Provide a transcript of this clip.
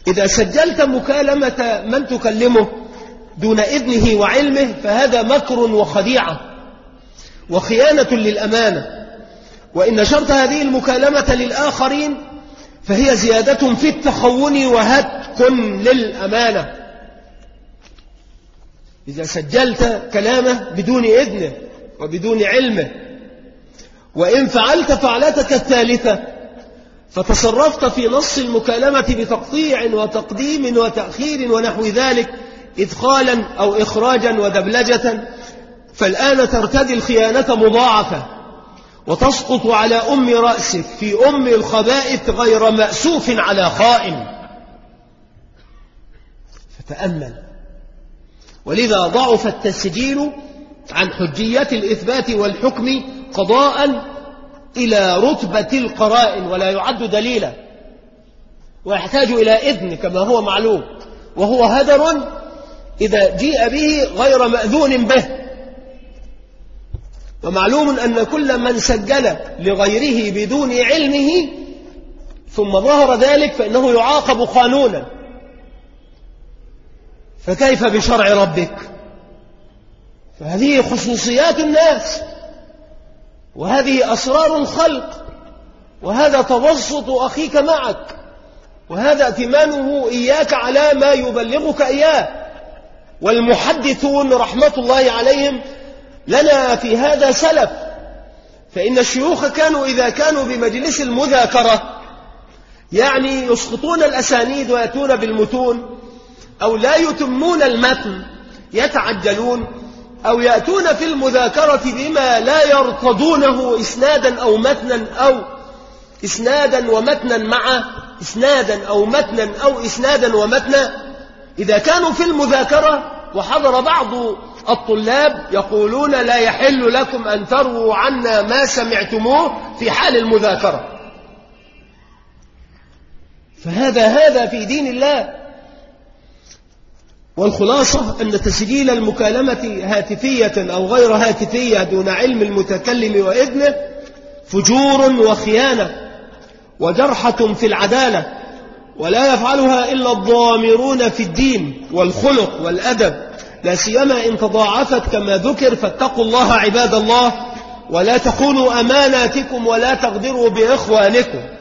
إذا سجلت مكالمة من تكلمه دون إذنه وعلمه فهذا مكر وخديعة وخيانة للأمانة، وإن نشرت هذه المكالمة للآخرين فهي زيادة في التخون وهتك للأمانة. إذا سجلت كلامه بدون إذنه وبدون علمه، وإن فعلت فعلتك الثالثة فتصرفت في نص المكالمة بتقطيع وتقديم وتأخير ونحو ذلك، إدخالا أو إخراجا ودبلجة، فالآن ترتدي الخيانة مضاعفة وتسقط على أم رأسك في أم الخبائث غير مأسوف على خائن. فتأمل. ولذا ضعف التسجيل عن حجية الإثبات والحكم قضاء إلى رتبة القرائن ولا يعد دليلا، ويحتاج إلى إذن كما هو معلوم، وهو هدر إذا جيء به غير مأذون به. ومعلوم أن كل من سجل لغيره بدون علمه ثم ظهر ذلك فإنه يعاقب قانونا، فكيف بشرع ربك؟ فهذه خصوصيات الناس، وهذه أسرار الخلق، وهذا توسط أخيك معك، وهذا ائتمانه إياك على ما يبلغك إياه. والمحدثون رحمة الله عليهم لنا في هذا سلف، فإن الشيوخ كانوا إذا كانوا بمجلس المذاكرة يعني يسقطون الأسانيد ويأتون بالمتون، أو لا يتمون المتن يتعجلون، أو يأتون في المذاكرة بما لا يرتضونه إسنادا أو متنا، أو إسنادا ومتنا مع إسنادا، أو متنا أو إسنادا ومتنا. إذا كانوا في المذاكرة وحضر بعض الطلاب يقولون لا يحل لكم أن ترووا عنا ما سمعتموه في حال المذاكرة، فهذا في دين الله. والخلاصة أن تسجيل المكالمة هاتفية أو غير هاتفية دون علم المتكلم وإذنه فجور وخيانة وجرحة في العدالة، ولا يفعلها إلا الضامرون في الدين والخلق والأدب، لا سيما إن تضاعفت كما ذكر. فاتقوا الله عباد الله، ولا تخونوا أماناتكم ولا تغدروا بإخوانكم.